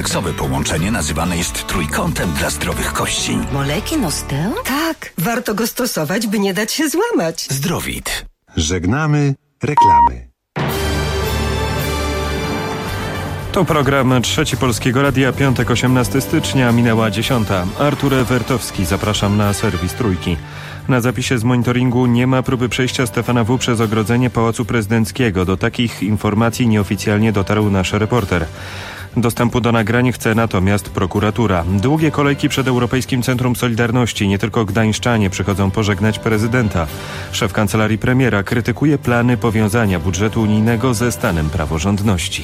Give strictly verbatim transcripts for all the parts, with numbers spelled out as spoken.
kompleksowe połączenie nazywane jest trójkątem dla zdrowych kości. Molekin Osteo? Tak, warto go stosować, by nie dać się złamać. Zdrowit. Żegnamy reklamy. To program Trzeci Polskiego Radia, piątek osiemnastego stycznia, minęła dziesiąta. Artur Ewertowski, zapraszam na serwis Trójki. Na zapisie z monitoringu nie ma próby przejścia Stefana W. przez ogrodzenie Pałacu Prezydenckiego. Do takich informacji nieoficjalnie dotarł nasz reporter. Dostępu do nagrań chce natomiast prokuratura. Długie kolejki przed Europejskim Centrum Solidarności. Nie tylko gdańszczanie przychodzą pożegnać prezydenta. Szef kancelarii premiera krytykuje plany powiązania budżetu unijnego ze stanem praworządności.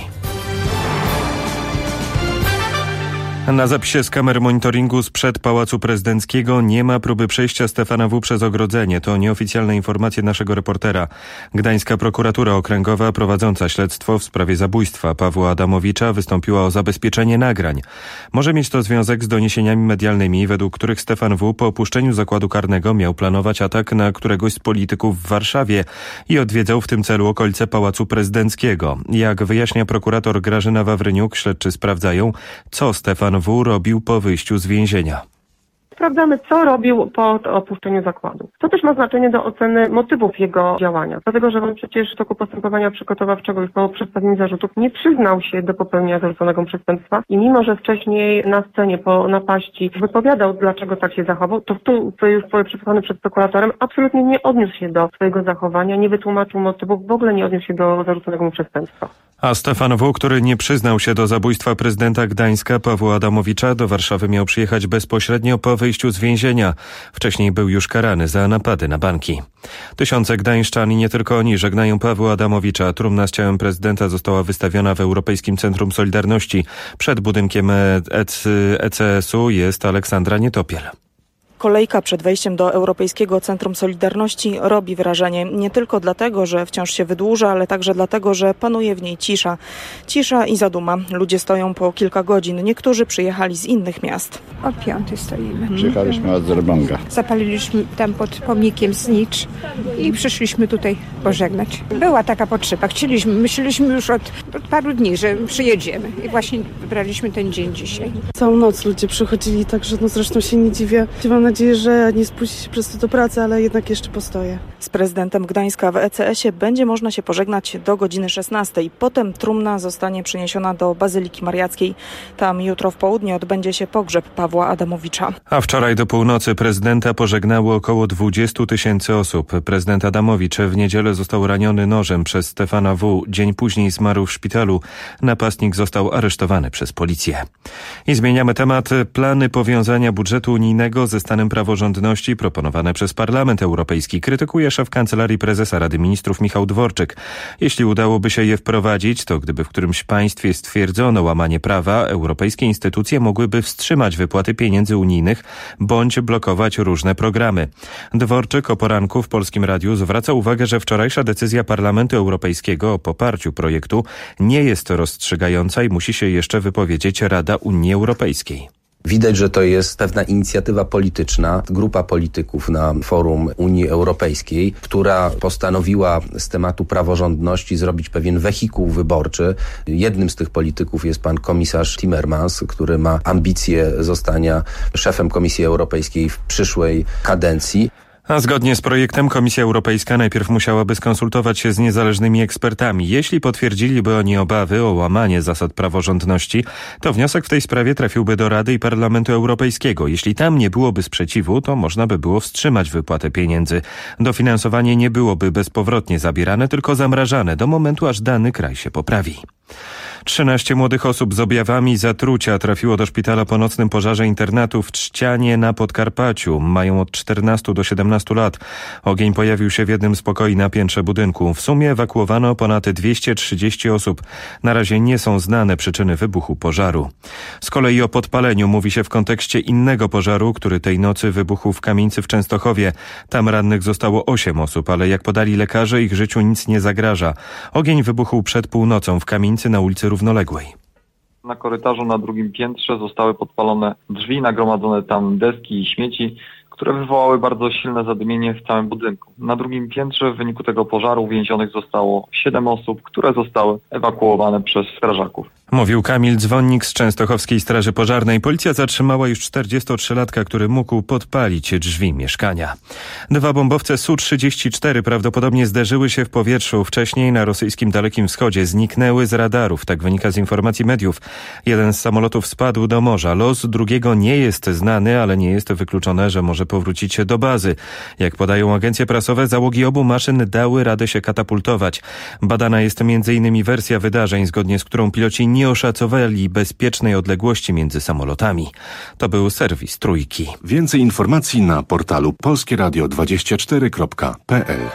Na zapisie z kamer monitoringu sprzed Pałacu Prezydenckiego nie ma próby przejścia Stefana W. przez ogrodzenie. To nieoficjalne informacje naszego reportera. Gdańska prokuratura okręgowa prowadząca śledztwo w sprawie zabójstwa Pawła Adamowicza wystąpiła o zabezpieczenie nagrań. Może mieć to związek z doniesieniami medialnymi, według których Stefan W. po opuszczeniu zakładu karnego miał planować atak na któregoś z polityków w Warszawie i odwiedzał w tym celu okolice Pałacu Prezydenckiego. Jak wyjaśnia prokurator Grażyna Wawryniuk, śledczy sprawdzają, co Stefan W. robił po wyjściu z więzienia. Sprawdzamy, co robił po opuszczeniu zakładu. To też ma znaczenie do oceny motywów jego działania. Dlatego, że on przecież w toku postępowania przygotowawczego już po przedstawieniu zarzutów nie przyznał się do popełnienia zarzuconego przestępstwa i mimo, że wcześniej na scenie po napaści wypowiadał, dlaczego tak się zachował, to tu już przesłuchany przed prokuratorem absolutnie nie odniósł się do swojego zachowania, nie wytłumaczył motywów, w ogóle nie odniósł się do zarzuconego mu przestępstwa. A Stefan W., który nie przyznał się do zabójstwa prezydenta Gdańska Pawła Adamowicza, do Warszawy miał przyjechać bezpośrednio po wyjściu z więzienia. Wcześniej był już karany za napady na banki. Tysiące gdańszczan i nie tylko oni żegnają Pawła Adamowicza. Trumna z ciałem prezydenta została wystawiona w Europejskim Centrum Solidarności. Przed budynkiem E C S u jest Aleksandra Nietopiel. Kolejka przed wejściem do Europejskiego Centrum Solidarności robi wrażenie. Nie tylko dlatego, że wciąż się wydłuża, ale także dlatego, że panuje w niej cisza. Cisza i zaduma. Ludzie stoją po kilka godzin. Niektórzy przyjechali z innych miast. O piątej stoimy. Przyjechaliśmy od Elbląga. Zapaliliśmy tam pod pomnikiem Znicz i przyszliśmy tutaj pożegnać. Była taka potrzeba. Chcieliśmy, myśleliśmy już od, od paru dni, że przyjedziemy. I właśnie wybraliśmy ten dzień dzisiaj. Całą noc ludzie przychodzili, także no zresztą się nie dziwię. Mam nadzieję, że nie spuści się przez to do pracy, ale jednak jeszcze postoję. Z prezydentem Gdańska w E C S ie będzie można się pożegnać do godziny szesnastej. Potem trumna zostanie przeniesiona do Bazyliki Mariackiej. Tam jutro w południe odbędzie się pogrzeb Pawła Adamowicza. A wczoraj do północy prezydenta pożegnało około dwadzieścia tysięcy osób. Prezydent Adamowicz w niedzielę został raniony nożem przez Stefana W. Dzień później zmarł w szpitalu. Napastnik został aresztowany przez policję. I zmieniamy temat. Plany powiązania budżetu unijnego ze stanem praworządności proponowane przez Parlament Europejski krytykuje szef Kancelarii Prezesa Rady Ministrów Michał Dworczyk. Jeśli udałoby się je wprowadzić, to gdyby w którymś państwie stwierdzono łamanie prawa, europejskie instytucje mogłyby wstrzymać wypłaty pieniędzy unijnych bądź blokować różne programy. Dworczyk o poranku w Polskim Radiu zwraca uwagę, że wczorajsza decyzja Parlamentu Europejskiego o poparciu projektu nie jest rozstrzygająca i musi się jeszcze wypowiedzieć Rada Unii Europejskiej. Widać, że to jest pewna inicjatywa polityczna, grupa polityków na forum Unii Europejskiej, która postanowiła z tematu praworządności zrobić pewien wehikuł wyborczy. Jednym z tych polityków jest pan komisarz Timmermans, który ma ambicje zostania szefem Komisji Europejskiej w przyszłej kadencji. A zgodnie z projektem Komisja Europejska najpierw musiałaby skonsultować się z niezależnymi ekspertami. Jeśli potwierdziliby oni obawy o łamanie zasad praworządności, to wniosek w tej sprawie trafiłby do Rady i Parlamentu Europejskiego. Jeśli tam nie byłoby sprzeciwu, to można by było wstrzymać wypłatę pieniędzy. Dofinansowanie nie byłoby bezpowrotnie zabierane, tylko zamrażane do momentu, aż dany kraj się poprawi. trzynaście młodych osób z objawami zatrucia trafiło do szpitala po nocnym pożarze internatu w Trzcianie na Podkarpaciu. Mają od czternastu do siedemnastu lat. Ogień pojawił się w jednym z pokoi na piętrze budynku. W sumie ewakuowano ponad dwieście trzydzieści osób. Na razie nie są znane przyczyny wybuchu pożaru. Z kolei o podpaleniu mówi się w kontekście innego pożaru, który tej nocy wybuchł w kamienicy w Częstochowie. Tam rannych zostało osiem osób, ale jak podali lekarze, ich życiu nic nie zagraża. Ogień wybuchł przed północą w kamienicy na ulicy Równoległej. Na korytarzu na drugim piętrze zostały podpalone drzwi, nagromadzone tam deski i śmieci, które wywołały bardzo silne zadymienie w całym budynku. Na drugim piętrze w wyniku tego pożaru uwięzionych zostało siedem osób, które zostały ewakuowane przez strażaków. Mówił Kamil Dzwonnik z Częstochowskiej Straży Pożarnej. Policja zatrzymała już czterdziestotrzylatka, który mógł podpalić drzwi mieszkania. Dwa bombowce S U trzydzieści cztery prawdopodobnie zderzyły się w powietrzu. Wcześniej na rosyjskim Dalekim Wschodzie zniknęły z radarów. Tak wynika z informacji mediów. Jeden z samolotów spadł do morza. Los drugiego nie jest znany, ale nie jest wykluczone, że może powrócić do bazy. Jak podają agencje prasowe, załogi obu maszyn dały radę się katapultować. Badana jest między innymi wersja wydarzeń, zgodnie z którą piloci nie oszacowali bezpiecznej odległości między samolotami. To był serwis Trójki. Więcej informacji na portalu polskie radio dwadzieścia cztery kropka p l.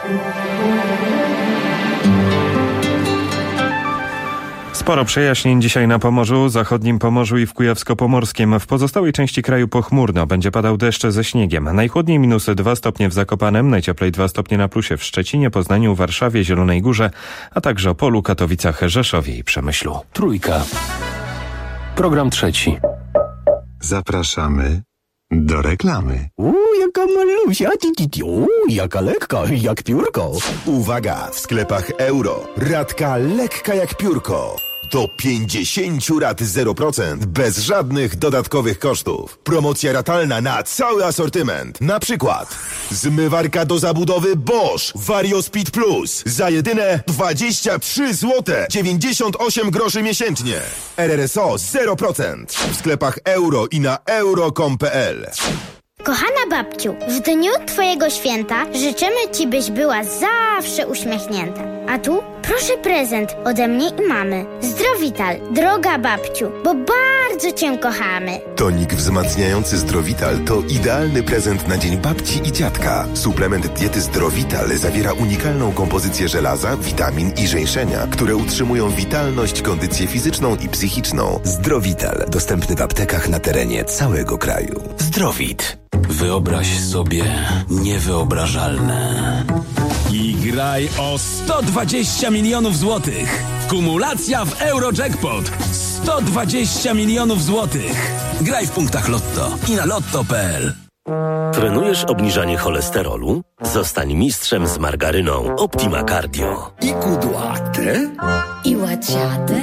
Sporo przejaśnień dzisiaj na Pomorzu, zachodnim Pomorzu i w Kujawsko-Pomorskiem. W pozostałej części kraju pochmurno, będzie padał deszcz ze śniegiem. Najchłodniej minus dwa stopnie w Zakopanem, najcieplej dwa stopnie na plusie w Szczecinie, Poznaniu, Warszawie, Zielonej Górze, a także Opolu, Katowicach, Rzeszowie i Przemyślu. Trójka. Program trzeci. Zapraszamy do reklamy. Uuu, jaka malusia, uuu, jaka lekka, jak piórko. Uwaga, w sklepach Euro. Ratka lekka jak piórko. Do pięćdziesiąt rat zero procent bez żadnych dodatkowych kosztów. Promocja ratalna na cały asortyment. Na przykład zmywarka do zabudowy Bosch Vario Speed Plus za jedyne dwadzieścia trzy złote dziewięćdziesiąt osiem groszy miesięcznie. R R S O zero procent w sklepach Euro i na euro kropka com kropka p l. Kochana babciu, w dniu twojego święta życzymy ci, byś była zawsze uśmiechnięta. A tu proszę prezent ode mnie i mamy. Zdrowital, droga babciu, bo bardzo cię kochamy. Tonik wzmacniający Zdrowital to idealny prezent na dzień babci i dziadka. Suplement diety Zdrowital zawiera unikalną kompozycję żelaza, witamin i żeńszenia, które utrzymują witalność, kondycję fizyczną i psychiczną. Zdrowital, dostępny w aptekach na terenie całego kraju. Zdrowit. Wyobraź sobie niewyobrażalne. I graj o sto dwadzieścia milionów złotych. Kumulacja w Eurojackpot. sto dwadzieścia milionów złotych. Graj w punktach Lotto i na lotto kropka p l. Trenujesz obniżanie cholesterolu? Zostań mistrzem z margaryną Optima Cardio. I kudłate, i łaciate,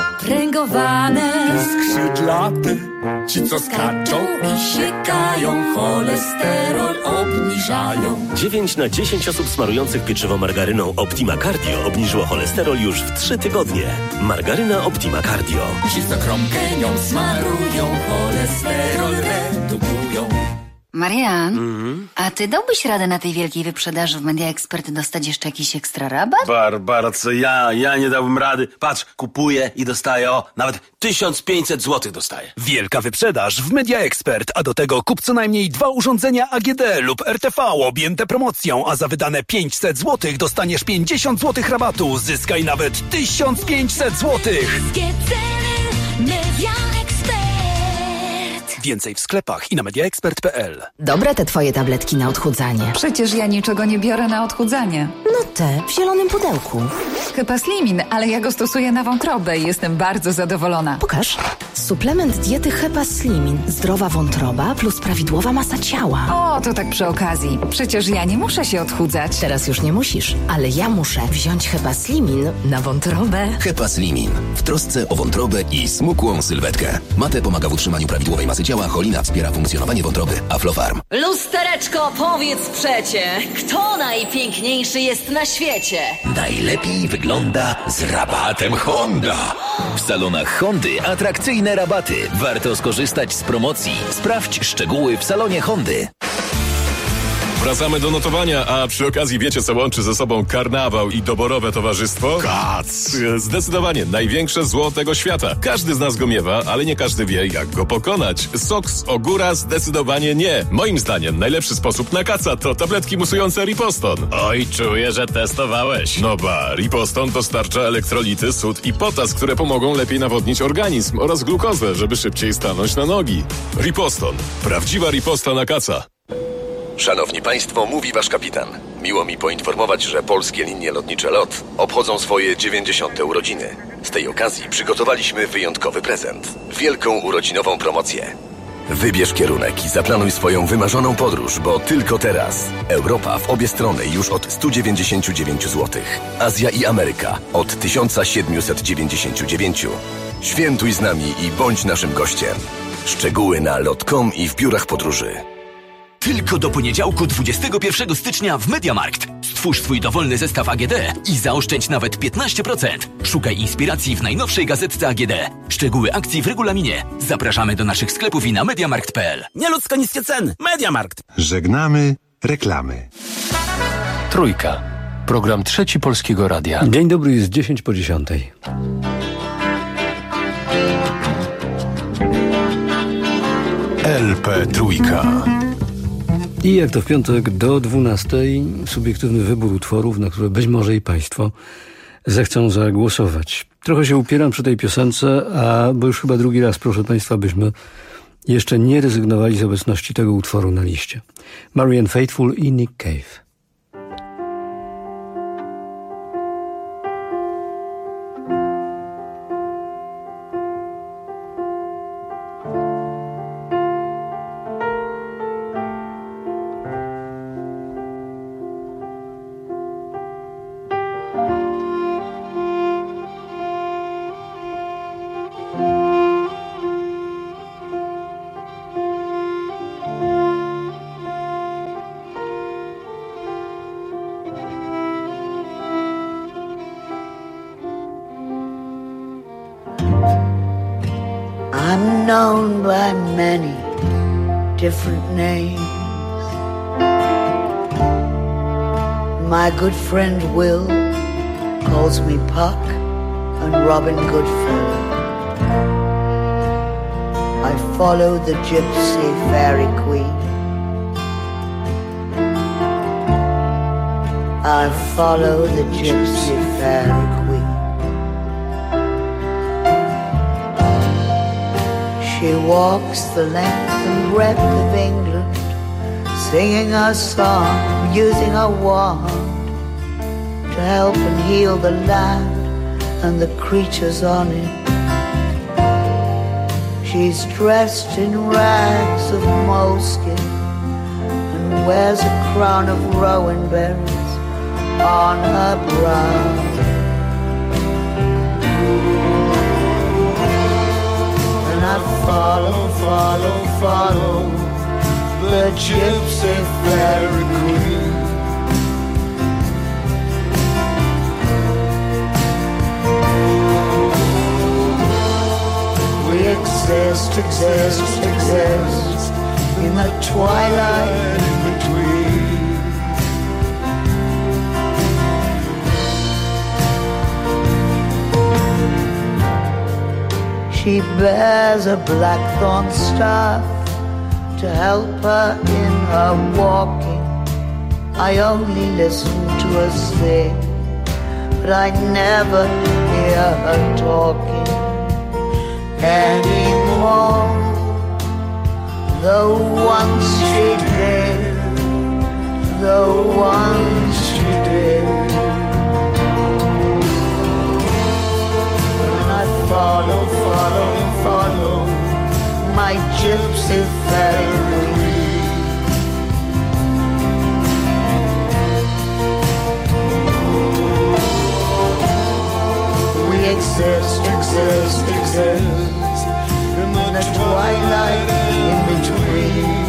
pręgowane, skrzydlate, ci co skaczą i siekają, cholesterol obniżają. dziewięć na dziesięć osób smarujących pieczywo margaryną Optima Cardio obniżyło cholesterol już w trzy tygodnie. Margaryna Optima Cardio. Ci co kromkę nią smarują, cholesterol redukują. Marian, Mm-hmm. a ty dałbyś radę na tej wielkiej wyprzedaży w Media Expert dostać jeszcze jakiś ekstra rabat? Barbara, co ja? Ja nie dałbym rady. Patrz, kupuję i dostaję, o, nawet tysiąc pięćset złotych dostaję. Wielka wyprzedaż w Media Expert, a do tego kup co najmniej dwa urządzenia A G D lub R T V objęte promocją, a za wydane pięćset złotych dostaniesz pięćdziesiąt złotych rabatu. Zyskaj nawet tysiąc pięćset złotych. Media Expert. Więcej w sklepach i na media expert kropka p l. Dobre te twoje tabletki na odchudzanie. Przecież ja niczego nie biorę na odchudzanie. No te, w zielonym pudełku. Chyba Slimin, ale ja go stosuję na wątrobę i jestem bardzo zadowolona. Pokaż. Suplement diety Hepa Slimin. Zdrowa wątroba plus prawidłowa masa ciała. O, to tak przy okazji. Przecież ja nie muszę się odchudzać. Teraz już nie musisz, ale ja muszę wziąć Hepa Slimin na wątrobę. Hepa Slimin. W trosce o wątrobę i smukłą sylwetkę. Mate pomaga w utrzymaniu prawidłowej masy ciała, cholina wspiera funkcjonowanie wątroby. Aflofarm. Lustereczko, powiedz przecie, kto najpiękniejszy jest na świecie? Najlepiej wygląda z rabatem Honda. W salonach Hondy atrakcyjne rabaty. Warto skorzystać z promocji. Sprawdź szczegóły w salonie Hondy. Wracamy do notowania, a przy okazji wiecie, co łączy ze sobą karnawał i doborowe towarzystwo? Kac! Zdecydowanie największe zło tego świata. Każdy z nas go miewa, ale nie każdy wie, jak go pokonać. Sok z ogóra zdecydowanie nie. Moim zdaniem najlepszy sposób na kaca to tabletki musujące Riposton. Oj, czuję, że testowałeś. No ba, Riposton dostarcza elektrolity, sód i potas, które pomogą lepiej nawodnić organizm oraz glukozę, żeby szybciej stanąć na nogi. Riposton. Prawdziwa riposta na kaca. Szanowni Państwo, mówi Wasz kapitan. Miło mi poinformować, że polskie linie lotnicze LOT obchodzą swoje dziewięćdziesiąte urodziny. Z tej okazji przygotowaliśmy wyjątkowy prezent. Wielką urodzinową promocję. Wybierz kierunek i zaplanuj swoją wymarzoną podróż, bo tylko teraz Europa w obie strony już od sto dziewięćdziesiąt dziewięć złotych. Azja i Ameryka od tysiąc siedemset dziewięćdziesiąt dziewięć. Świętuj z nami i bądź naszym gościem. Szczegóły na lot kropka com i w biurach podróży. Tylko do poniedziałku dwudziestego pierwszego stycznia w MediaMarkt. Stwórz swój dowolny zestaw A G D i zaoszczędź nawet piętnaście procent. Szukaj inspiracji w najnowszej gazetce A G D. Szczegóły akcji w regulaminie. Zapraszamy do naszych sklepów i na mediamarkt kropka p l. Nieludzko niskie ceny. MediaMarkt. Żegnamy reklamy. Trójka. Program Trzeci Polskiego Radia. Dzień dobry, jest dziesięć po dziesiątej. L P Trójka. I jak to w piątek do dwunastej subiektywny wybór utworów, na które być może i Państwo zechcą zagłosować. Trochę się upieram przy tej piosence, a bo już chyba drugi raz proszę Państwa, byśmy jeszcze nie rezygnowali z obecności tego utworu na liście. Marianne Faithfull i Nick Cave. I'm known by many different names. My good friend Will calls me Puck and Robin Goodfellow. I follow the gypsy fairy queen. I follow the gypsy fairy queen. She walks the length and breadth of England, singing her song, using her wand to help and heal the land and the creatures on it. She's dressed in rags of moleskin and wears a crown of rowan berries on her brow. I follow, follow, follow the gypsy fairy queen. We exist, exist, exist in the twilight in between. She bears a blackthorn staff to help her in her walking. I only listen to her sing, but I never hear her talking anymore. Though once she did, though once she did. Follow, follow, follow my gypsy fairy. We exist, exist, exist in the twilight in between.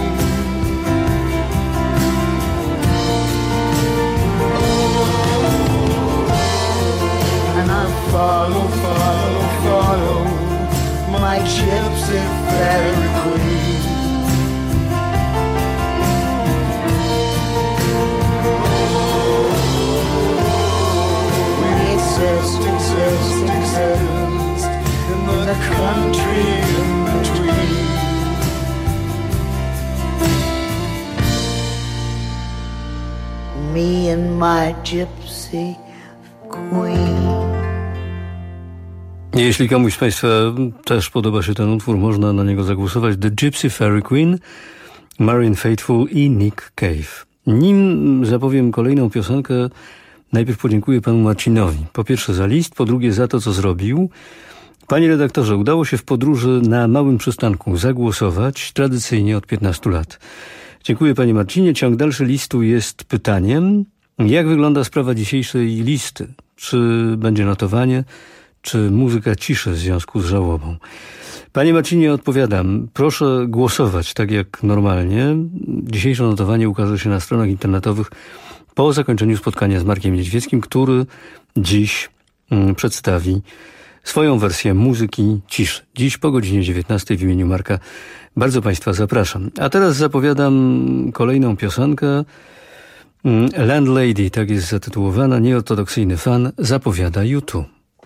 And I follow, follow, follow my gypsy fairy queen. We exist, exist, exist in the country in between. Me and my gypsy queen. Jeśli komuś z Państwa też podoba się ten utwór, można na niego zagłosować. The Gypsy Fairy Queen, Marianne Faithfull i Nick Cave. Nim zapowiem kolejną piosenkę, najpierw podziękuję panu Marcinowi. Po pierwsze za list, po drugie za to, co zrobił. Panie redaktorze, udało się w podróży na małym przystanku zagłosować tradycyjnie od piętnastu lat. Dziękuję panie Marcinie. Ciąg dalszy listu jest pytaniem, jak wygląda sprawa dzisiejszej listy? Czy będzie notowanie, czy muzyka ciszy w związku z żałobą? Panie Marcinie, odpowiadam. Proszę głosować tak jak normalnie. Dzisiejsze notowanie ukaże się na stronach internetowych po zakończeniu spotkania z Markiem Niedźwieckim, który dziś mm, przedstawi swoją wersję muzyki ciszy. Dziś po godzinie dziewiętnastej w imieniu Marka bardzo państwa zapraszam. A teraz zapowiadam kolejną piosenkę. Landlady, tak jest zatytułowana. Nieortodoksyjny fan zapowiada U dwa.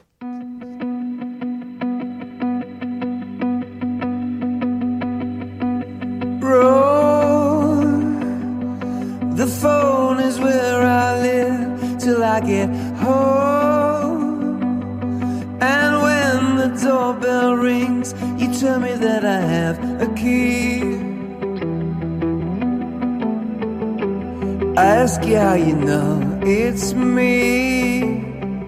The phone is where I live till I get home. And when the doorbell rings, you tell me that I have a key. I ask you how you know it's me.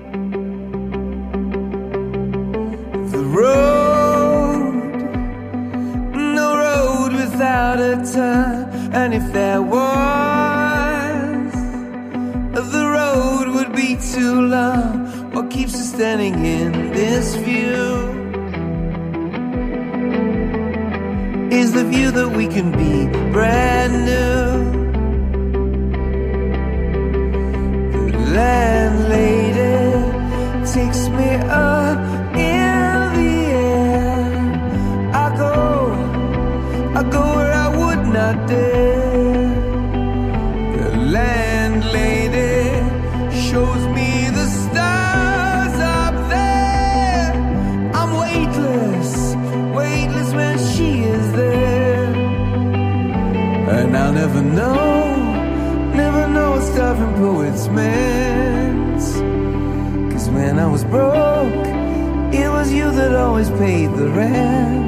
The road, no road without a turn. And if there was, the road would be too long. What keeps us standing in this view is the view that we can be brand new. The landlady takes me up in the air. I go, I go where I would not dare. The landlady shows me the stars up there. I'm weightless, weightless when she is there. And I'll never know, never know what starving poets meant. Cause when I was broke, it was you that always paid the rent.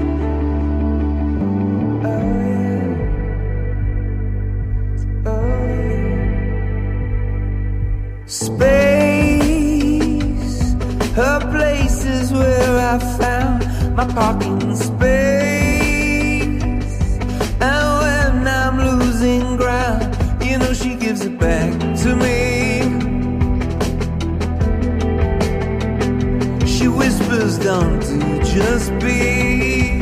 Space, her place is where I found my parking space. And when I'm losing ground, you know she gives it back to me. She whispers, don't do, just be.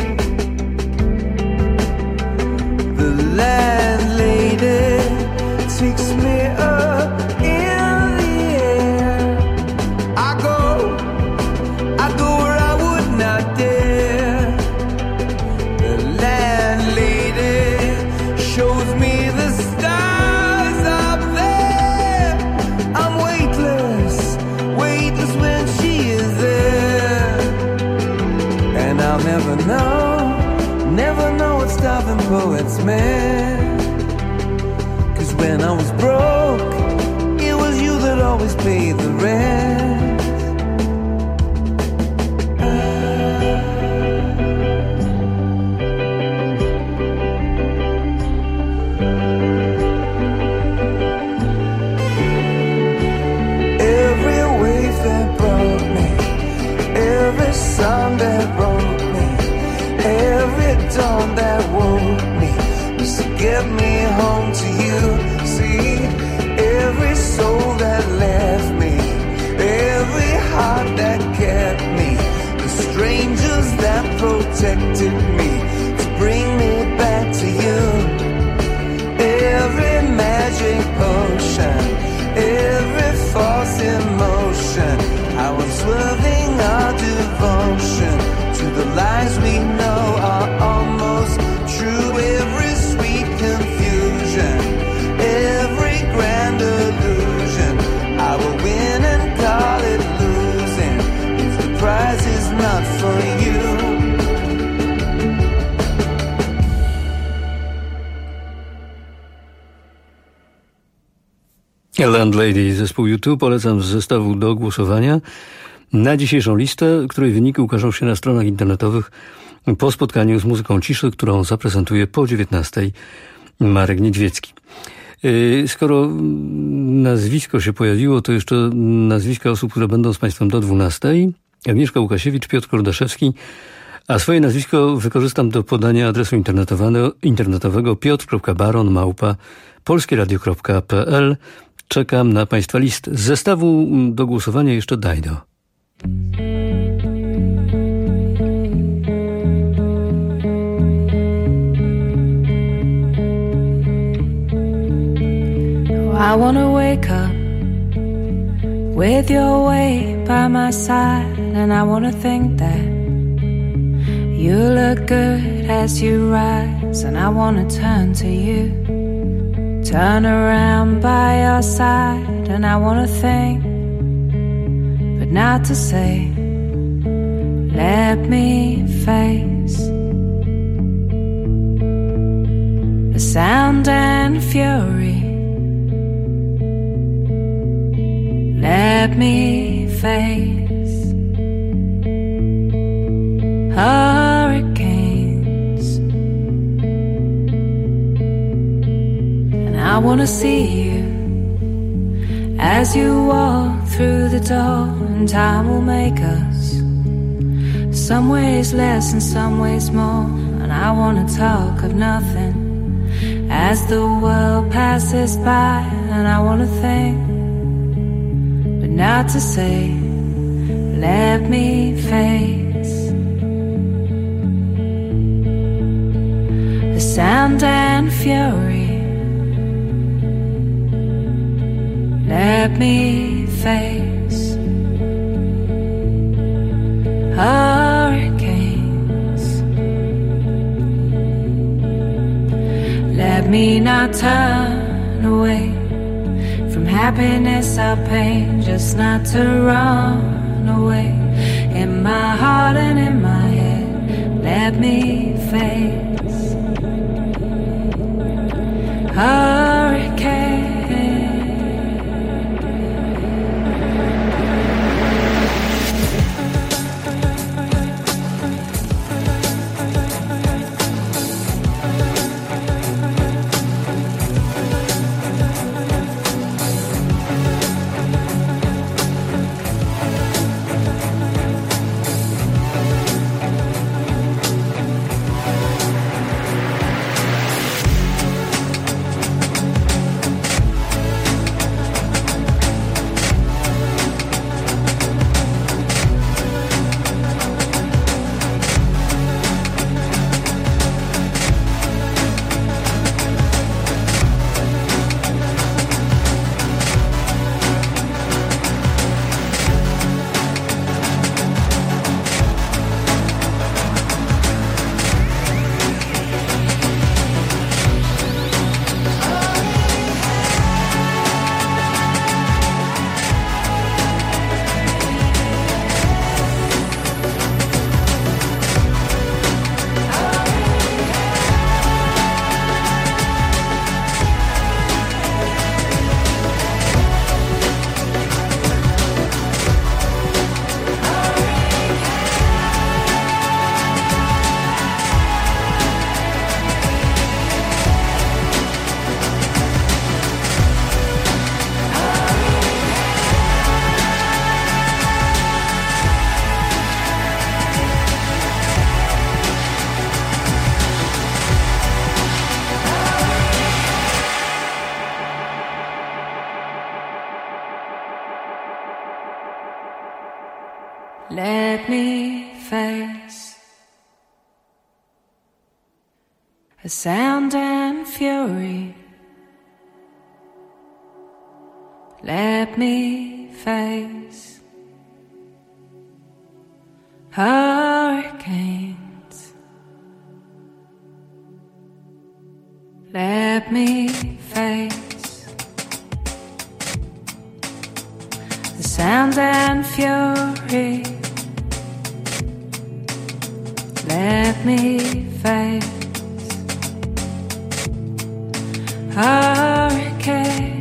The landlady takes me up in the air. I go, I go where I would not dare. The landlady shows me the stars up there. I'm weightless, weightless when she is there. And I'll never know, never know what starving poets meant. Cause when I was broke, it was you that always paid the rent. Every wave that brought me, every song that wrote me, every dawn that woke me was to get me home to you. See, every soul that left me, every heart that kept me, the strangers that protected me to bring me back to you. Every magic potion, every false emotion, I was swerving our devotion to the lies we know are almost true. Every sweet confusion, every grand illusion, I will win and call it losing if the prize is not for you. Landlady, zespół U dwa, polecam z zestawu do głosowania na dzisiejszą listę, której wyniki ukażą się na stronach internetowych po spotkaniu z muzyką ciszy, którą zaprezentuje po dziewiętnastej Marek Niedźwiecki. Skoro nazwisko się pojawiło, to jeszcze nazwiska osób, które będą z państwem do dwunastej. Agnieszka Łukasiewicz, Piotr Kordaszewski, a swoje nazwisko wykorzystam do podania adresu internetowego, internetowego piotr kropka baron małpa polskieradio kropka p l. Czekam na Państwa list. Z zestawu do głosowania jeszcze Dajdo. I wanna wake up with your way by my side, and I wanna think that you look good as you rise, and I wanna turn to you, turn around by your side, and I wanna think, but not to say, let me face the sound and fury. Let me face hurricanes, and I wanna see you as you walk through the door, and time will make us some ways less and some ways more, and I wanna talk of nothing as the world passes by, and I wanna think, not to say, let me face the sound and fury. Let me face hurricanes. Let me not turn away from happiness or pain, just not to run away. In my heart and in my head, let me face hurricane. Let me face a sound and fury. Let me face hurricanes. Let me face the sound and fury. Let me face hurricane.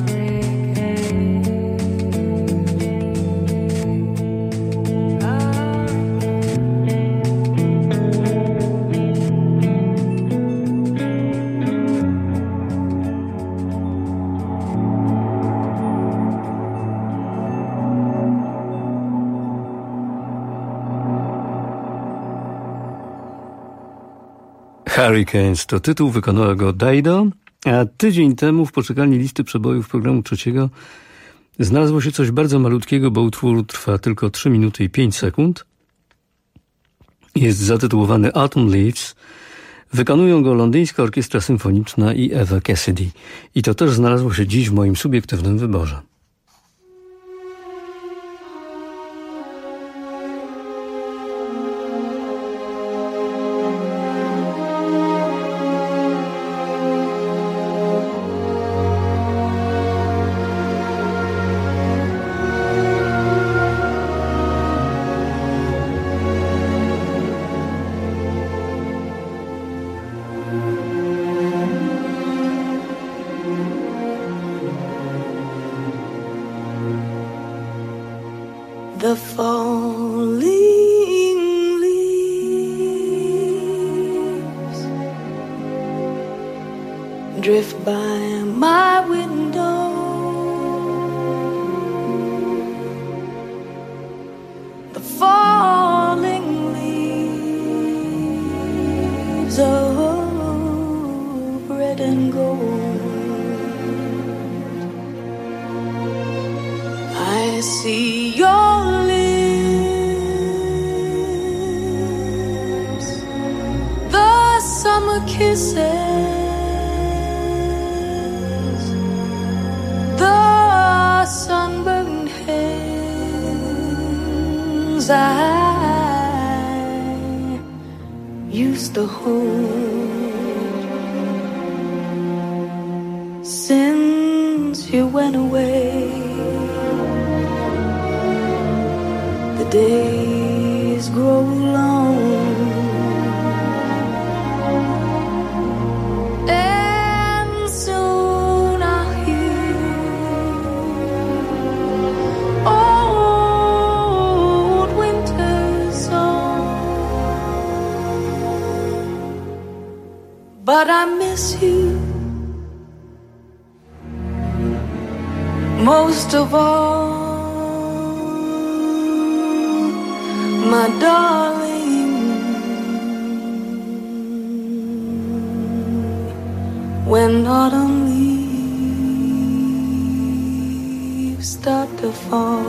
Oh Hurricanes to tytuł, wykonała go Dido, a tydzień temu w poczekalni listy przebojów programu trzeciego znalazło się coś bardzo malutkiego, bo utwór trwa tylko trzy minuty i pięć sekund. Jest zatytułowany Autumn Leaves. Wykonują go Londyńska Orkiestra Symfoniczna i Eva Cassidy. I to też znalazło się dziś w moim subiektywnym wyborze. The falling leaves drift by my window. The falling leaves of red and gold. I see your lips, the summer kisses, the sunburned hands I used to hold. Since you went away, the days grow long, and soon I'll hear old winter's song. But I miss you most of all, my darling. When autumn leaves start to fall,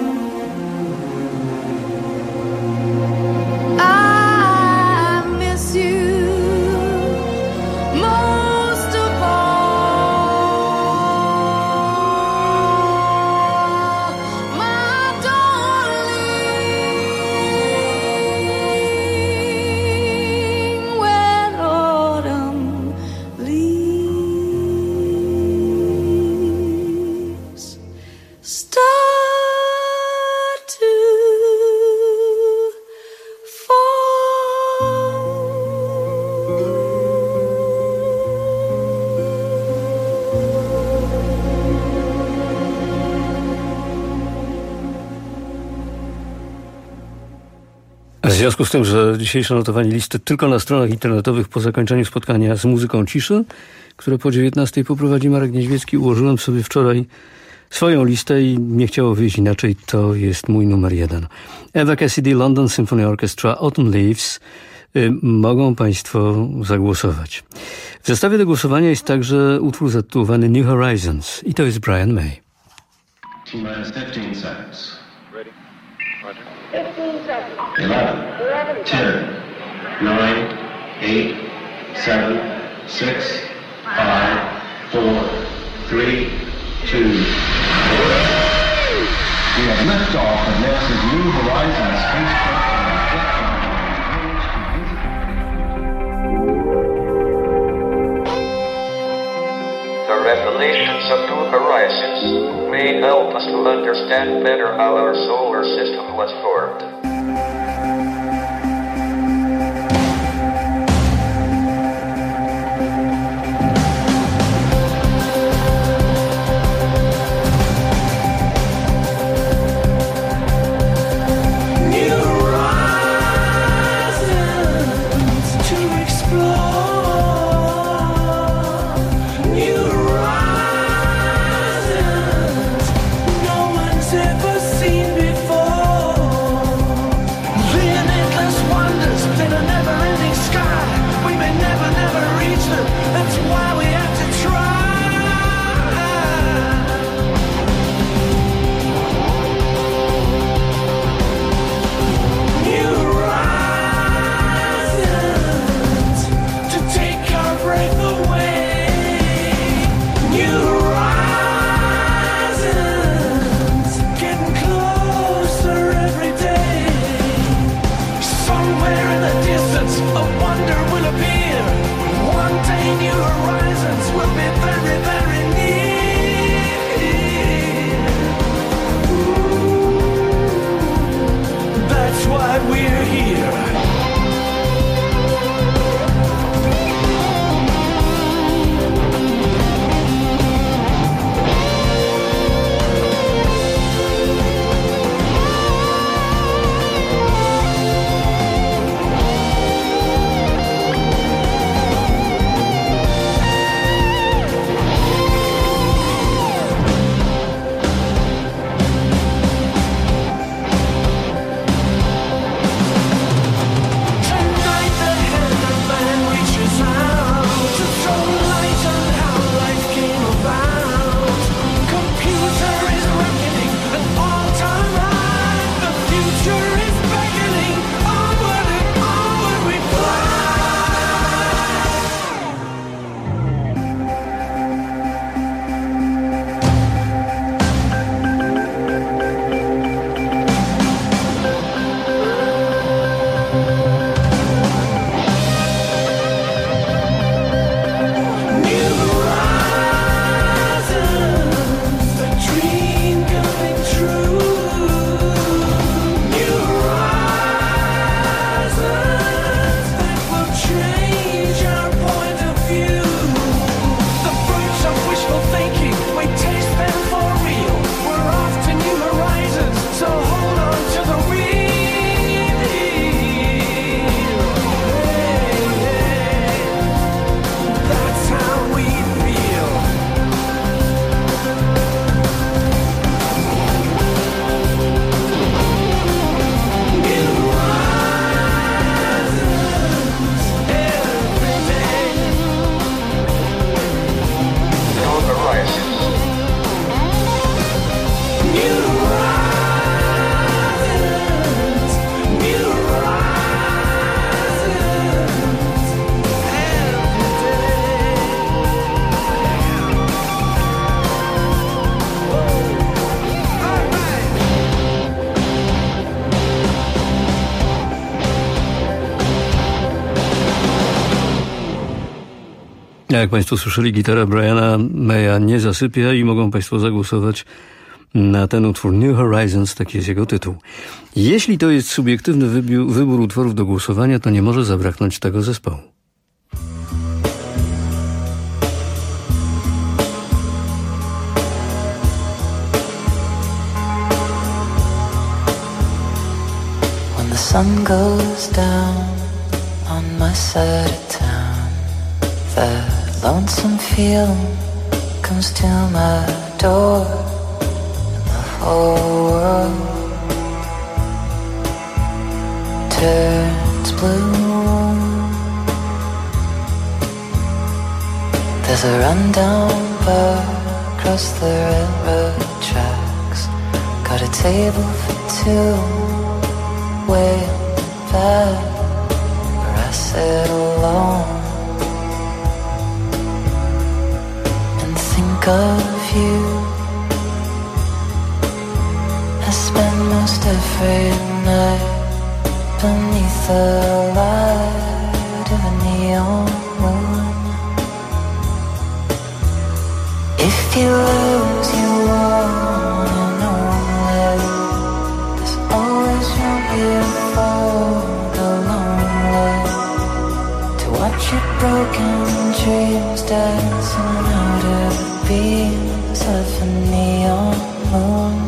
I miss you most of all, my darling. When autumn leaves start to W związku z tym, że dzisiejsze notowanie listy tylko na stronach internetowych po zakończeniu spotkania z muzyką ciszy, które po dziewiętnastej poprowadzi Marek Niedźwiecki, ułożyłem sobie wczoraj swoją listę i nie chciało wyjść inaczej. To jest mój numer jeden. Eva Cassidy, London Symphony Orchestra, Autumn Leaves. Y, mogą Państwo zagłosować. W zestawie do głosowania jest także utwór zatytułowany New Horizons i to jest Brian May. T-minus fifteen seconds. Ready. Roger. fifteen seconds. eleven, ten, nine, eight, seven, six, five, four, three, two. We have liftoff of NASA's New Horizons spacecraft. The revelations of New Horizons may help us to understand better how our solar system was formed. Ever seen before. Jak Państwo słyszeli, gitara Briana Maya nie zasypia i mogą Państwo zagłosować na ten utwór New Horizons, taki jest jego tytuł. Jeśli to jest subiektywny wybór, wybór utworów do głosowania, to nie może zabraknąć tego zespołu. When the sun goes down on my side of town, the lonesome feeling comes to my door. Whole world turns blue. There's a rundown bar across the railroad tracks. Got a table for two way back where I sit alone and think of you. I spend most every night beneath the light of a neon moon. If you lose, you won, and only there's always room here for the lonely to watch your broken dreams dancing out of the beams of a neon moon.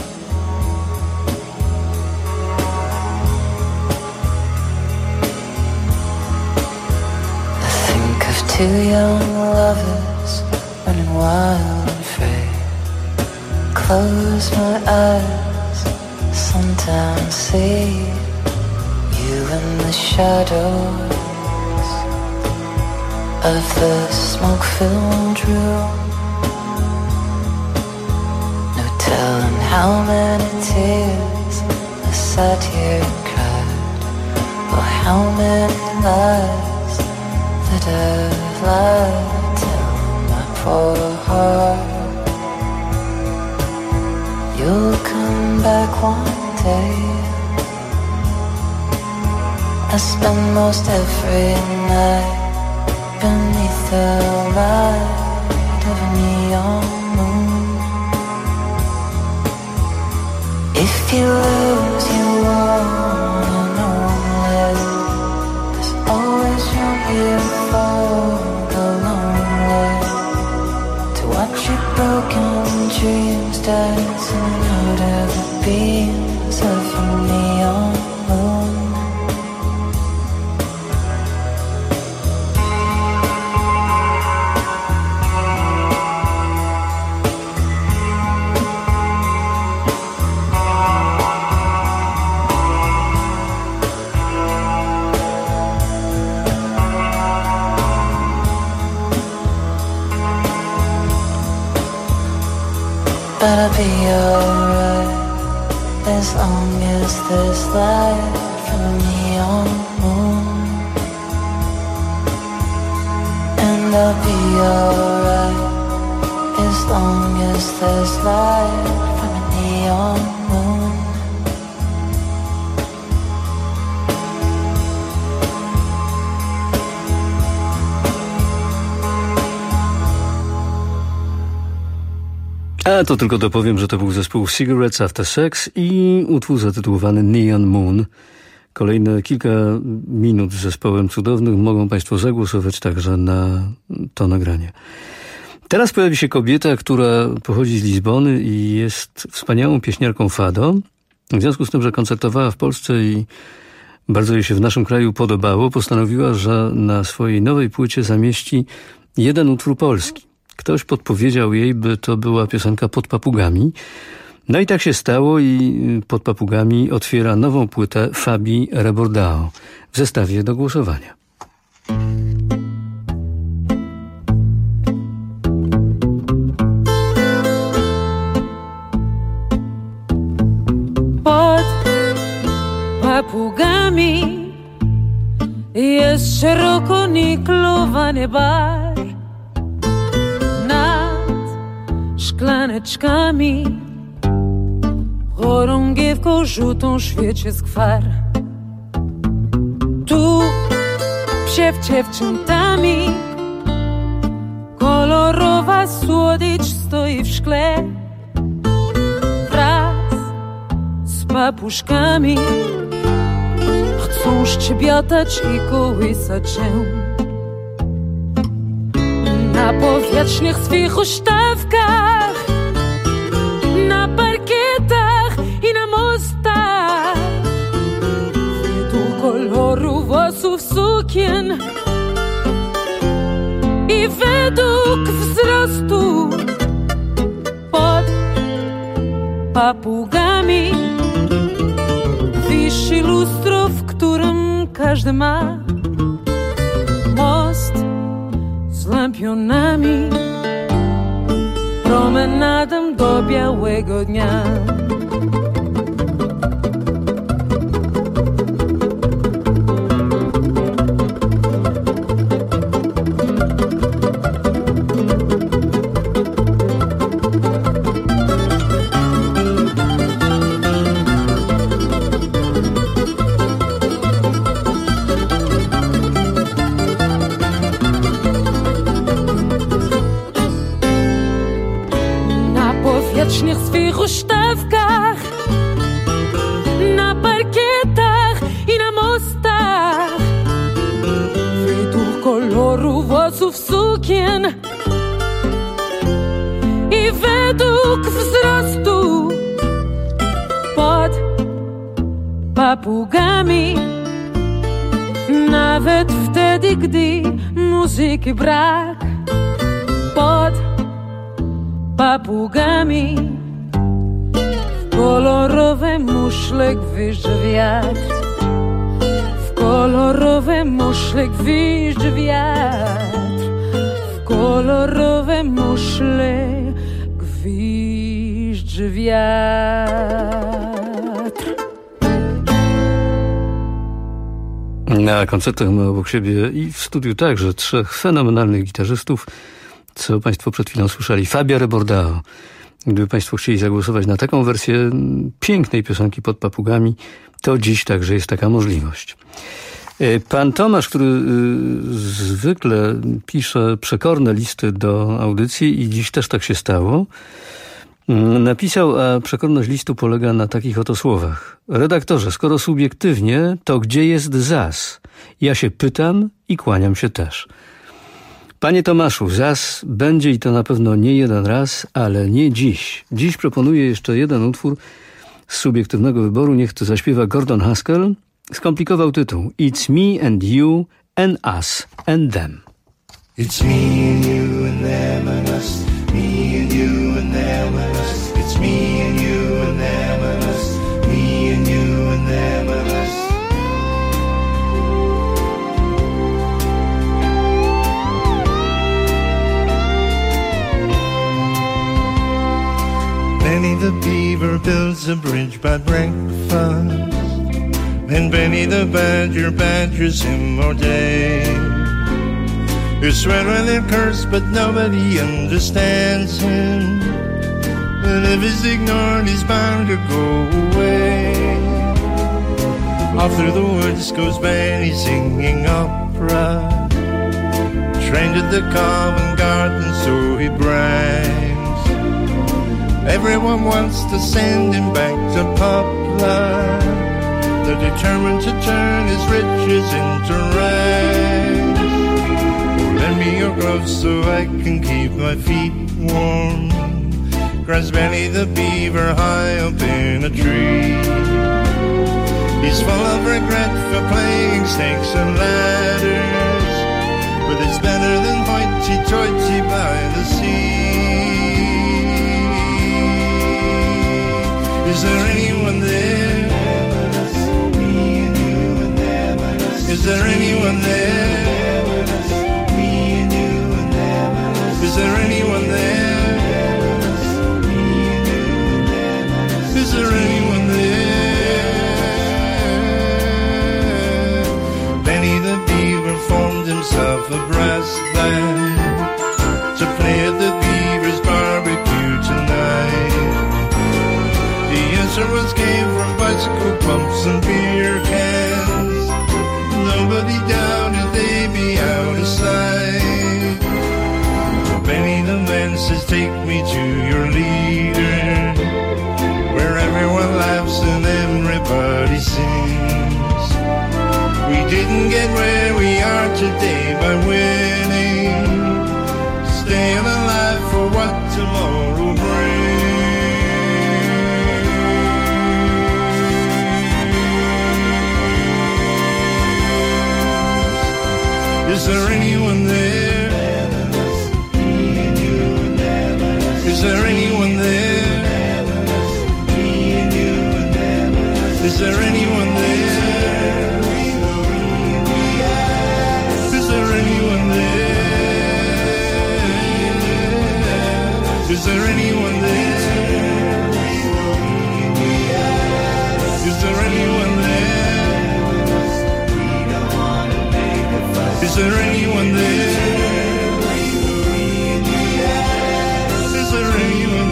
Two young lovers running wild and free. Close my eyes, sometimes see you in the shadows of the smoke-filled room. No telling how many tears I sat here and cried, or how many lies that I've lied to my poor heart. You'll come back one day. I spend most every night beneath the light of a neon moon. If you lose, you won, and only there's always room here for the lonely to watch your broken dreams dancing out of the beams of a neon moon. But I'll be alright as long as there's light from a neon moon. And I'll be alright as long as there's light from a neon moon. A to tylko dopowiem, że to był zespół Cigarettes After Sex i utwór zatytułowany Neon Moon. Kolejne kilka minut z zespołem cudownych mogą Państwo zagłosować także na to nagranie. Teraz pojawi się kobieta, która pochodzi z Lizbony i jest wspaniałą pieśniarką fado. W związku z tym, że koncertowała w Polsce i bardzo jej się w naszym kraju podobało, postanowiła, że na swojej nowej płycie zamieści jeden utwór polski. Ktoś podpowiedział jej, by to była piosenka Pod papugami. No i tak się stało i Pod papugami otwiera nową płytę Fabi Rebordao w zestawie do głosowania. Pod papugami jest szeroko niklowany bar. Szklaneczkami chorągiewką żółtą świecie skwar. Tu psiew dziewczętami Kolorowa słodycz stoi w szkle wraz z papuszkami. Chcą szczebiotać i kołysać się na powietrznych swych huśtawkach, na parkietach i na mostach. Według koloru włosów sukien i według wzrostu pod papugami wisi lustro, w którym każdy ma most z lampionami, promenadą do białego dnia. Wiecznych swych huśtawkach, na parkietach i na mostach, według koloru włosów sukien i według wzrostu pod papugami. Nawet wtedy, gdy muzyki brak, pod papugami w kolorowe muszle gwizdże wiatr, w kolorowe muszle gwizdże wiatr, w kolorowe muszle gwizdże wiatr. Na koncertach mamy obok siebie i w studiu także trzech fenomenalnych gitarzystów, co Państwo przed chwilą słyszeli. Fabio Rebordao. Gdyby Państwo chcieli zagłosować na taką wersję pięknej piosenki pod papugami, to dziś także jest taka możliwość. Pan Tomasz, który zwykle pisze przekorne listy do audycji i dziś też tak się stało, napisał, a przekorność listu polega na takich oto słowach. Redaktorze, skoro subiektywnie, to gdzie jest zas? Ja się pytam i kłaniam się też. Panie Tomaszu, zas będzie i to na pewno nie jeden raz, ale nie dziś. Dziś proponuję jeszcze jeden utwór z subiektywnego wyboru. Niech to zaśpiewa Gordon Haskell. Skomplikował tytuł. It's me and you and us and them. It's me and you and them and us. Me and you and them and us. It's me and you and them and us. Me and you and them and us. Benny the Beaver builds a bridge by breakfast, and Benny the Badger badgers him all day. You swear with a curse, but nobody understands him, and if he's ignored, he's bound to go away. Off through the woods goes Benny singing opera, trained at the Covent Garden, so he brags. Everyone wants to send him back to Poplar. They're determined to turn his riches into rags. Oh, lend me your gloves so I can keep my feet warm, cries Benny the Beaver high up in a tree. He's full of regret for playing snakes and ladders, but it's better than hoity-toity by the sea. Is there anyone there? Me and you and them and us. Is there anyone there? Me and you and them and us. Is there anyone there? Me and you and them and us. Is there anyone there? Benny the Beaver formed himself a brass band to play at the Beaver's barbecue tonight. The answer was came from bicycle pumps and beer cans. Nobody doubted they'd be out of sight. says take me to your leader, where everyone laughs and everybody sings. We didn't get where we are today by winning, staying alive for what tomorrow brings. Is there anyone there? Is there anyone there? Is there anyone there? Is there anyone there? Is there anyone there? Is there anyone there? Is there anyone there? Is there anyone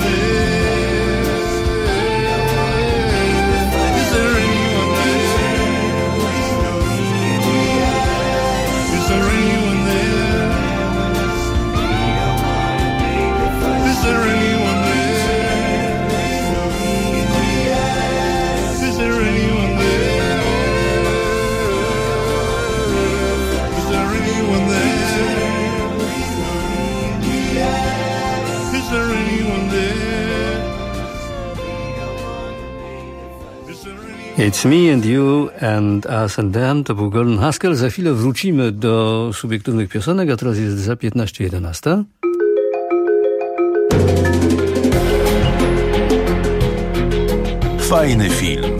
It's me and you and us and them. To był Gordon Haskell. Za chwilę wrócimy do subiektywnych piosenek, a teraz jest za piętnaście jedenaście. Fajny film.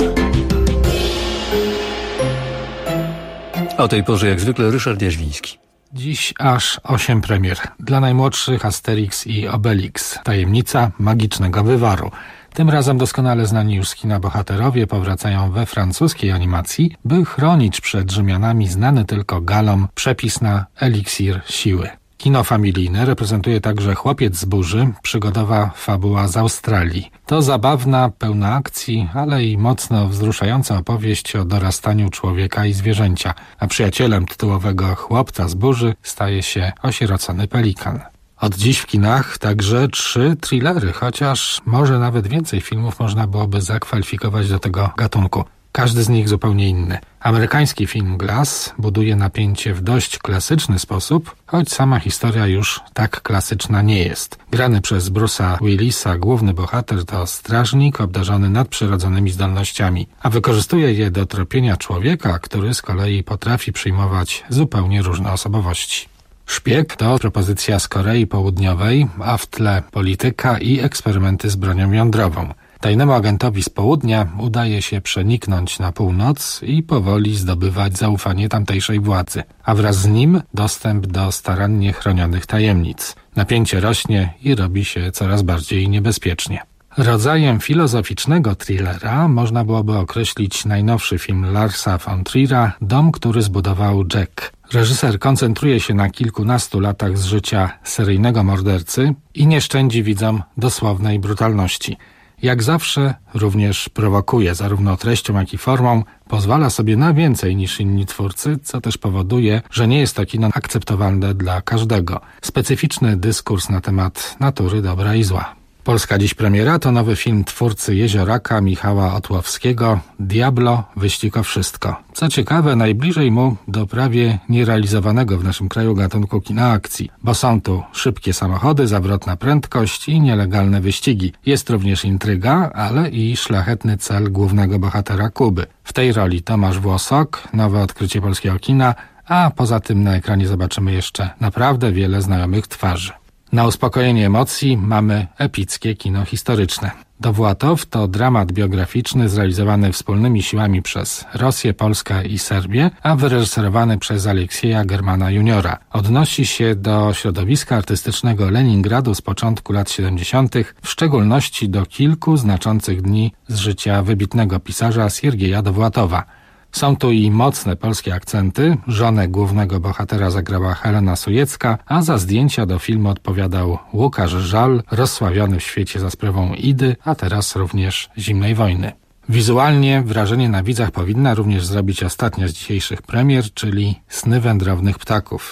O tej porze jak zwykle Ryszard Jaźwiński. Dziś aż osiem premier. Dla najmłodszych Asterix i Obelix. Tajemnica magicznego wywaru. Tym razem doskonale znani już z kina bohaterowie powracają we francuskiej animacji, by chronić przed Rzymianami znany tylko Galom przepis na eliksir siły. Kino familijne reprezentuje także Chłopiec z burzy, przygodowa fabuła z Australii. To zabawna, pełna akcji, ale i mocno wzruszająca opowieść o dorastaniu człowieka i zwierzęcia, a przyjacielem tytułowego Chłopca z burzy staje się osierocony pelikan. Od dziś w kinach także trzy thrillery, chociaż może nawet więcej filmów można byłoby zakwalifikować do tego gatunku. Każdy z nich zupełnie inny. Amerykański film Glass buduje napięcie w dość klasyczny sposób, choć sama historia już tak klasyczna nie jest. Grany przez Bruce'a Willisa główny bohater to strażnik obdarzony nadprzyrodzonymi zdolnościami, a wykorzystuje je do tropienia człowieka, który z kolei potrafi przyjmować zupełnie różne osobowości. Szpieg to propozycja z Korei Południowej, a w tle polityka i eksperymenty z bronią jądrową. Tajnemu agentowi z południa udaje się przeniknąć na północ i powoli zdobywać zaufanie tamtejszej władzy, a wraz z nim dostęp do starannie chronionych tajemnic. Napięcie rośnie i robi się coraz bardziej niebezpiecznie. Rodzajem filozoficznego thrillera można byłoby określić najnowszy film Larsa von Trier'a Dom, który zbudował Jack. Reżyser koncentruje się na kilkunastu latach z życia seryjnego mordercy i nie szczędzi widzom dosłownej brutalności. Jak zawsze również prowokuje zarówno treścią, jak i formą, pozwala sobie na więcej niż inni twórcy, co też powoduje, że nie jest to kino akceptowalne dla każdego. Specyficzny dyskurs na temat natury dobra i zła. Polska dziś premiera to nowy film twórcy Jezioraka Michała Otłowskiego Diablo – Wyścig o wszystko. Co ciekawe, najbliżej mu do prawie nierealizowanego w naszym kraju gatunku kina akcji, bo są tu szybkie samochody, zawrotna prędkość i nielegalne wyścigi. Jest również intryga, ale i szlachetny cel głównego bohatera Kuby. W tej roli Tomasz Włosok, nowe odkrycie polskiego kina, a poza tym na ekranie zobaczymy jeszcze naprawdę wiele znajomych twarzy. Na uspokojenie emocji mamy epickie kino historyczne. Dowłatow to dramat biograficzny zrealizowany wspólnymi siłami przez Rosję, Polskę i Serbię, a wyreżyserowany przez Aleksieja Germana juniora. Odnosi się do środowiska artystycznego Leningradu z początku lat siedemdziesiątych, w szczególności do kilku znaczących dni z życia wybitnego pisarza Siergieja Dowłatowa. Są tu i mocne polskie akcenty. Żonę głównego bohatera zagrała Helena Sujecka, a za zdjęcia do filmu odpowiadał Łukasz Żal, rozsławiony w świecie za sprawą Idy, a teraz również zimnej wojny. Wizualnie wrażenie na widzach powinna również zrobić ostatnia z dzisiejszych premier, czyli Sny wędrownych ptaków.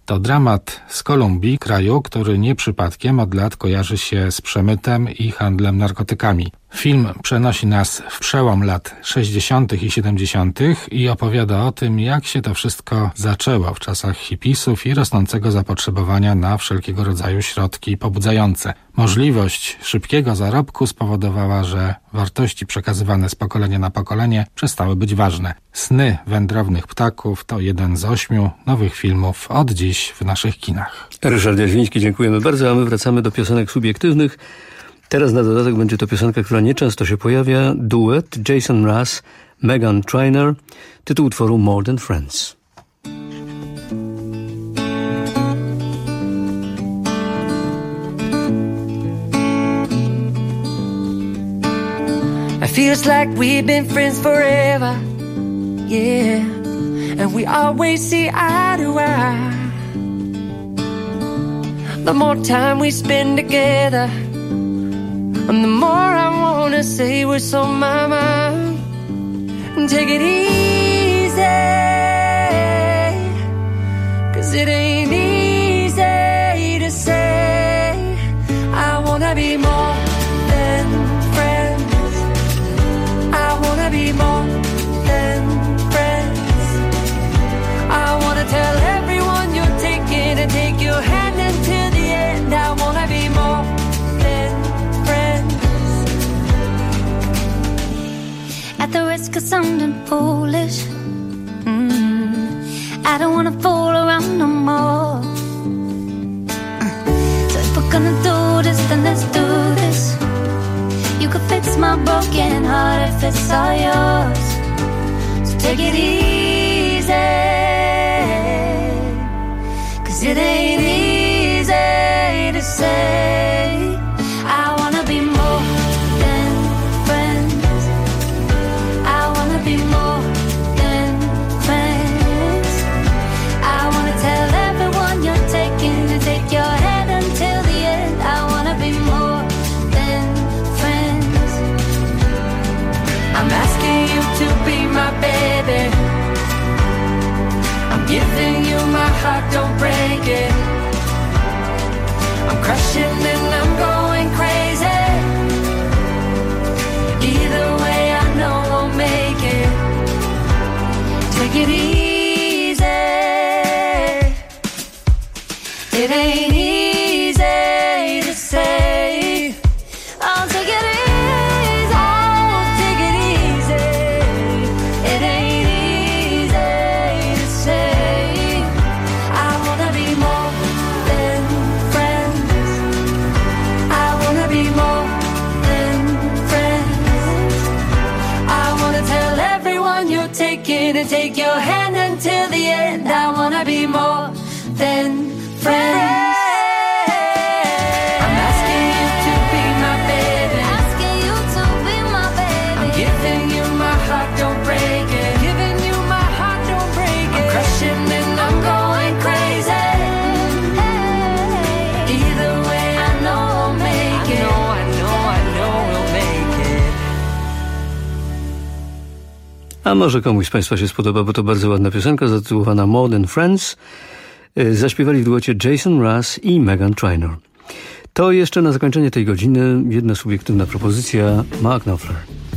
To dramat z Kolumbii, kraju, który nie przypadkiem od lat kojarzy się z przemytem i handlem narkotykami. Film przenosi nas w przełom lat sześćdziesiątych i siedemdziesiątych i opowiada o tym, jak się to wszystko zaczęło w czasach hipisów i rosnącego zapotrzebowania na wszelkiego rodzaju środki pobudzające. Możliwość szybkiego zarobku spowodowała, że wartości przekazywane z pokolenia na pokolenie przestały być ważne. Sny wędrownych ptaków to jeden z ośmiu nowych filmów od dziś w naszych kinach. Ryszard Jaźwiński, dziękujemy bardzo, a my wracamy do piosenek subiektywnych. Teraz na dodatek będzie to piosenka, która nieczęsto się pojawia. Duet Jason Mraz, Meghan Trainor. Tytuł utworu More Than Friends. It feels like we've been friends forever, yeah, and we always see eye to eye. The more time we spend together, and the more I wanna say what's on my mind. Take it easy, 'cause it ain't easy to say I wanna be more than friends. I wanna be more than friends. I wanna tell everyone you're taking and take your hand until the end. I wanna be more than friends. At the risk of sounding foolish, mm, I don't wanna fool around no more. So if we're gonna do this, then let's do this. You could fix my broken heart if it's all yours. So take it easy, 'cause it ain't easy to say I wanna be more than friends. I wanna be more than friends. I wanna tell everyone you're taking to take your hand until the end. I wanna be more than friends. I'm asking you to be my baby. I'm giving you my heart, don't break it. I'm crushing and I'm going crazy. Either way I know we'll make it. Take it easy. It ain't easy to say. I'll take it easy. Oh, take it easy. It ain't easy to say. I wanna be more than friends. I wanna be more than friends. I wanna tell everyone you're taking and take your hand until the end. I wanna be more than friends. I'm asking you to be my baby. Asking you to be my baby. I'm giving you my heart, don't break it. Giving you my heart, don't break it. I'm crushing and I'm going crazy. Either way I know we'll make it. I know, I know, I know we'll make it. A może komuś z Państwa się spodoba, bo to bardzo ładna piosenka zatytułowana More Than Friends. Zaśpiewali w duecie Jason Mraz i Meghan Trainor. To jeszcze na zakończenie tej godziny jedna subiektywna propozycja Mark Knopfler.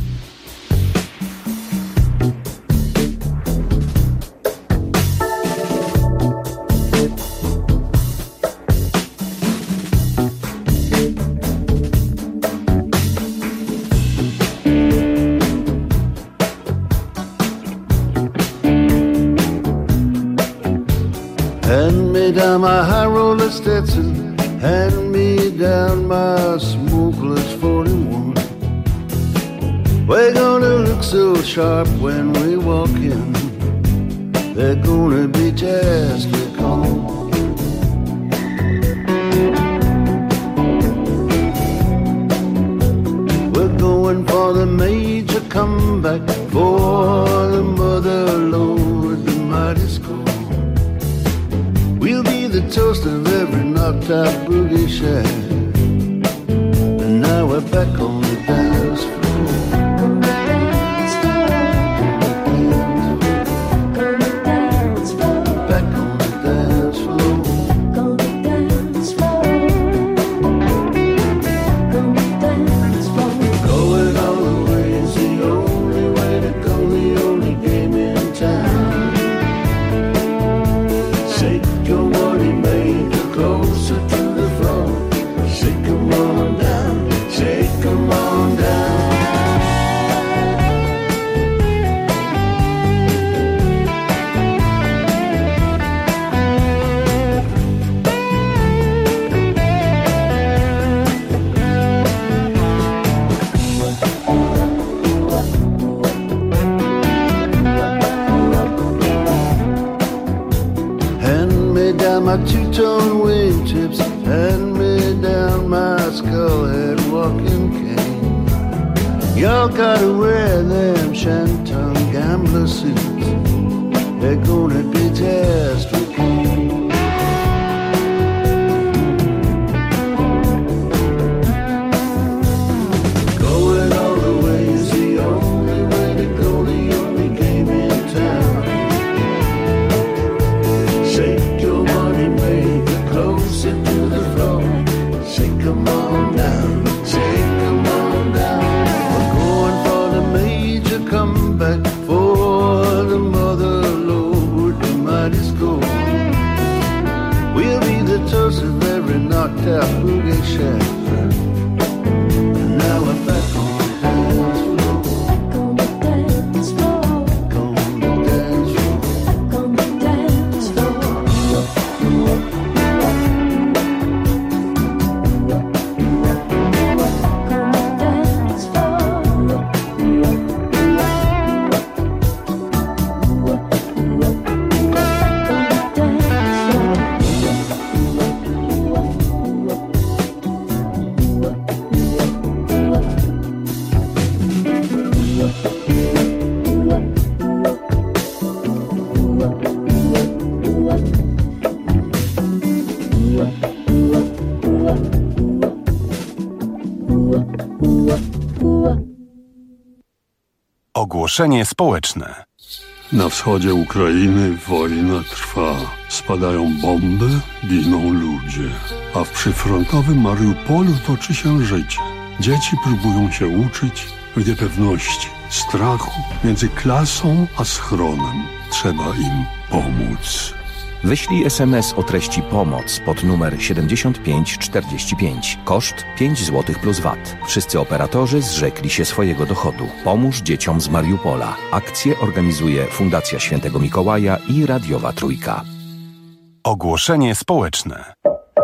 Hand me down my high roller Stetson, hand me down my smokeless forty-one. We're gonna look so sharp when we walk in, they're gonna be just recalled. We're going for the major comeback, for the mother lord, the mighty score. We'll be the toast of every knocked out boogie shack, and now we're back on the dance floor. Back on the dance floor. two-tone wingtips, hand me down my skull-head walking cane. Y'all gotta wear them shantung gambler suits. They're gonna detest with you. Going all the way is the only way to go, the only game in town. Shake your money maker closer to the floor. Shake 'em on down, shake 'em on down. We're going for the major comeback, for the mother lord, the mighty score. We'll be the toast of every knocked out boogie shack. And now we're back on the dance floor. Back on the dance floor. Back on the dance floor. Ogłoszenie społeczne. Na wschodzie Ukrainy wojna trwa. Spadają bomby, giną ludzie. A w przyfrontowym Mariupolu toczy się życie. Dzieci próbują się uczyć w niepewności, strachu między klasą a schronem. Trzeba im pomóc. Wyślij es em es o treści pomoc pod numer siedemdziesiąt pięć czterdzieści pięć. Koszt pięć złotych plus V A T. Wszyscy operatorzy zrzekli się swojego dochodu. Pomóż dzieciom z Mariupola. Akcję organizuje Fundacja Świętego Mikołaja i Radiowa Trójka. Ogłoszenie społeczne.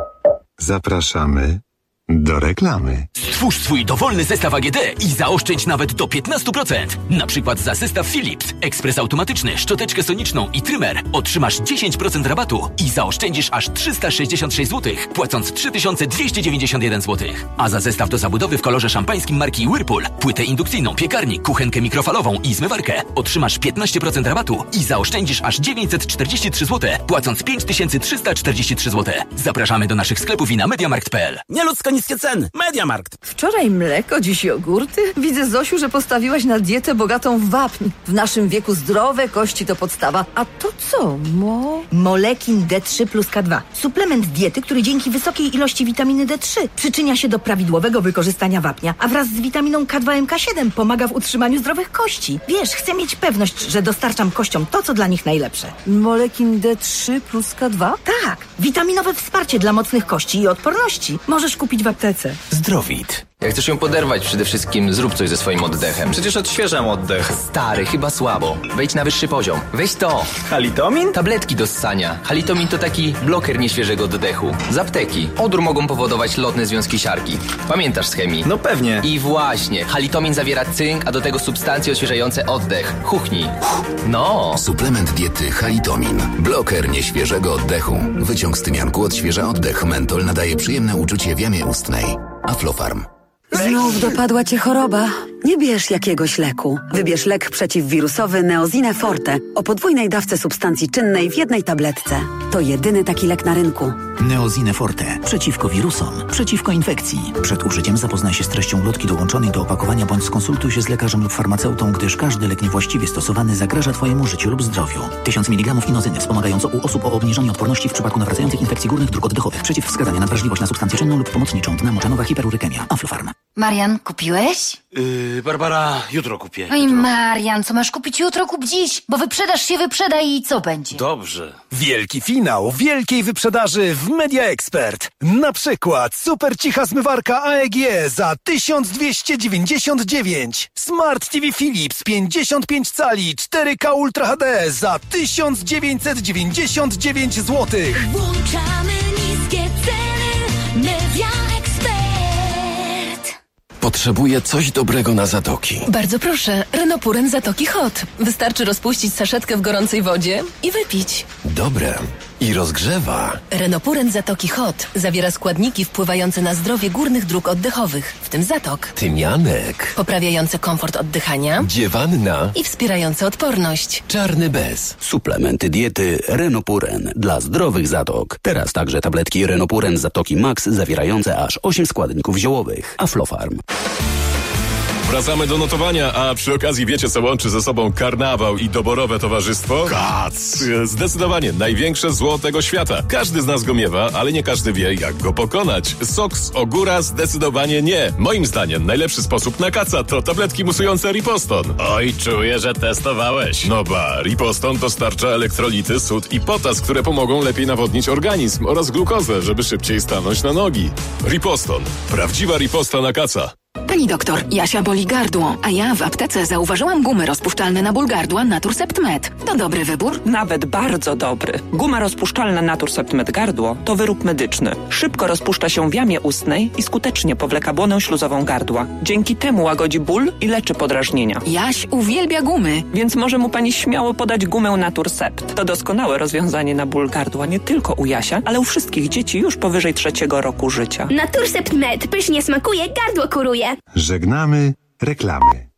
Zapraszamy do reklamy. Stwórz swój dowolny zestaw A G D i zaoszczędź nawet do piętnaście procent. Na przykład za zestaw Philips, ekspres automatyczny, szczoteczkę soniczną i trymer otrzymasz dziesięć procent rabatu i zaoszczędzisz aż trzysta sześćdziesiąt sześć złotych, płacąc trzy tysiące dwieście dziewięćdziesiąt jeden złotych. A za zestaw do zabudowy w kolorze szampańskim marki Whirlpool, płytę indukcyjną, piekarnik, kuchenkę mikrofalową i zmywarkę otrzymasz piętnaście procent rabatu i zaoszczędzisz aż dziewięćset czterdzieści trzy złote, płacąc pięć tysięcy trzysta czterdzieści trzy złote. Zapraszamy do naszych sklepów i na mediamarkt kropka p l. Nieludzko niskie ceny. Mediamarkt. Wczoraj mleko, dziś jogurty. Widzę, Zosiu, że postawiłaś na dietę bogatą w wapń. W naszym wieku zdrowe kości to podstawa. A to co, mo? Molekin D trzy plus K dwa. Suplement diety, który dzięki wysokiej ilości witaminy D trzy przyczynia się do prawidłowego wykorzystania wapnia, a wraz z witaminą K dwa M K siedem pomaga w utrzymaniu zdrowych kości. Wiesz, chcę mieć pewność, że dostarczam kościom to, co dla nich najlepsze. Molekin D trzy plus K dwa? Tak. Witaminowe wsparcie dla mocnych kości i odporności. Możesz kupić w aptece. Zdrowit. Jak chcesz ją poderwać, przede wszystkim zrób coś ze swoim oddechem. Przecież odświeżam oddech. Stary, chyba słabo. Wejdź na wyższy poziom. Weź to. Halitomin? Tabletki do ssania. Halitomin to taki bloker nieświeżego oddechu. Z apteki. Odór mogą powodować lotne związki siarki. Pamiętasz z chemii? No pewnie. I właśnie. Halitomin zawiera cynk, a do tego substancje odświeżające oddech. Chuchnij. No. Suplement diety Halitomin. Bloker nieświeżego oddechu. Wyciąg z tymianku odświeża oddech. Mentol nadaje przyjemne uczucie w jamie ustnej. Aflofarm. Znów dopadła cię choroba? Nie bierz jakiegoś leku. Wybierz lek przeciwwirusowy Neozine Forte o podwójnej dawce substancji czynnej w jednej tabletce. To jedyny taki lek na rynku. Neozine Forte. Przeciwko wirusom. Przeciwko infekcji. Przed użyciem zapoznaj się z treścią ulotki dołączonej do opakowania bądź skonsultuj się z lekarzem lub farmaceutą, gdyż każdy lek niewłaściwie stosowany zagraża twojemu życiu lub zdrowiu. tysiąc miligramów inozyny wspomagająco u osób o obniżonej odporności w przypadku nawracających infekcji górnych dróg oddechowych. Przeciwwskazania na wrażliwość na substancję czynną lub pomocniczą. Dna moczanowa hiperurykemia. Aflofarm. Marian, kupiłeś? Yy, Barbara, jutro kupię. Oj, Marian, co masz kupić jutro, kup dziś, bo wyprzedaż się wyprzeda i co będzie? Dobrze. Wielki finał wielkiej wyprzedaży w Media Expert. Na przykład super cicha zmywarka A E G za tysiąc dwieście dziewięćdziesiąt dziewięć. Smart T V Philips pięćdziesiąt pięć cali cztery K Ultra H D za tysiąc dziewięćset dziewięćdziesiąt dziewięć złotych. Włączamy niskie ceny. Media Expert. Potrzebuję coś dobrego na zatoki. Bardzo proszę, Renopuren Zatoki Hot. Wystarczy rozpuścić saszetkę w gorącej wodzie i wypić. Dobre. i rozgrzewa. Renopuren Zatoki Hot zawiera składniki wpływające na zdrowie górnych dróg oddechowych, w tym zatok. Tymianek. Poprawiające komfort oddychania. Dziewanna. I wspierające odporność. Czarny bez. Suplementy diety Renopuren dla zdrowych zatok. Teraz także tabletki Renopuren Zatoki Max zawierające aż osiem składników ziołowych. Aflofarm. Wracamy do notowania, a przy okazji wiecie, co łączy ze sobą karnawał i doborowe towarzystwo? Kac! Zdecydowanie największe zło tego świata. Każdy z nas go miewa, ale nie każdy wie, jak go pokonać. Sok z ogóra zdecydowanie nie. Moim zdaniem najlepszy sposób na kaca to tabletki musujące Riposton. Oj, czuję, że testowałeś. No ba, Riposton dostarcza elektrolity, sód i potas, które pomogą lepiej nawodnić organizm oraz glukozę, żeby szybciej stanąć na nogi. Riposton. Prawdziwa riposta na kaca. Pani doktor, Jasia boli gardło, a ja w aptece zauważyłam gumy rozpuszczalne na ból gardła Naturcept Med. To dobry wybór? Nawet bardzo dobry. Guma rozpuszczalna Naturcept Med gardło to wyrób medyczny. Szybko rozpuszcza się w jamie ustnej i skutecznie powleka błonę śluzową gardła. Dzięki temu łagodzi ból i leczy podrażnienia. Jaś uwielbia gumy. Więc może mu pani śmiało podać gumę Naturcept. To doskonałe rozwiązanie na ból gardła nie tylko u Jasia, ale u wszystkich dzieci już powyżej trzeciego roku życia. Naturcept Med pysznie smakuje, gardło kuruje. Żegnamy reklamy.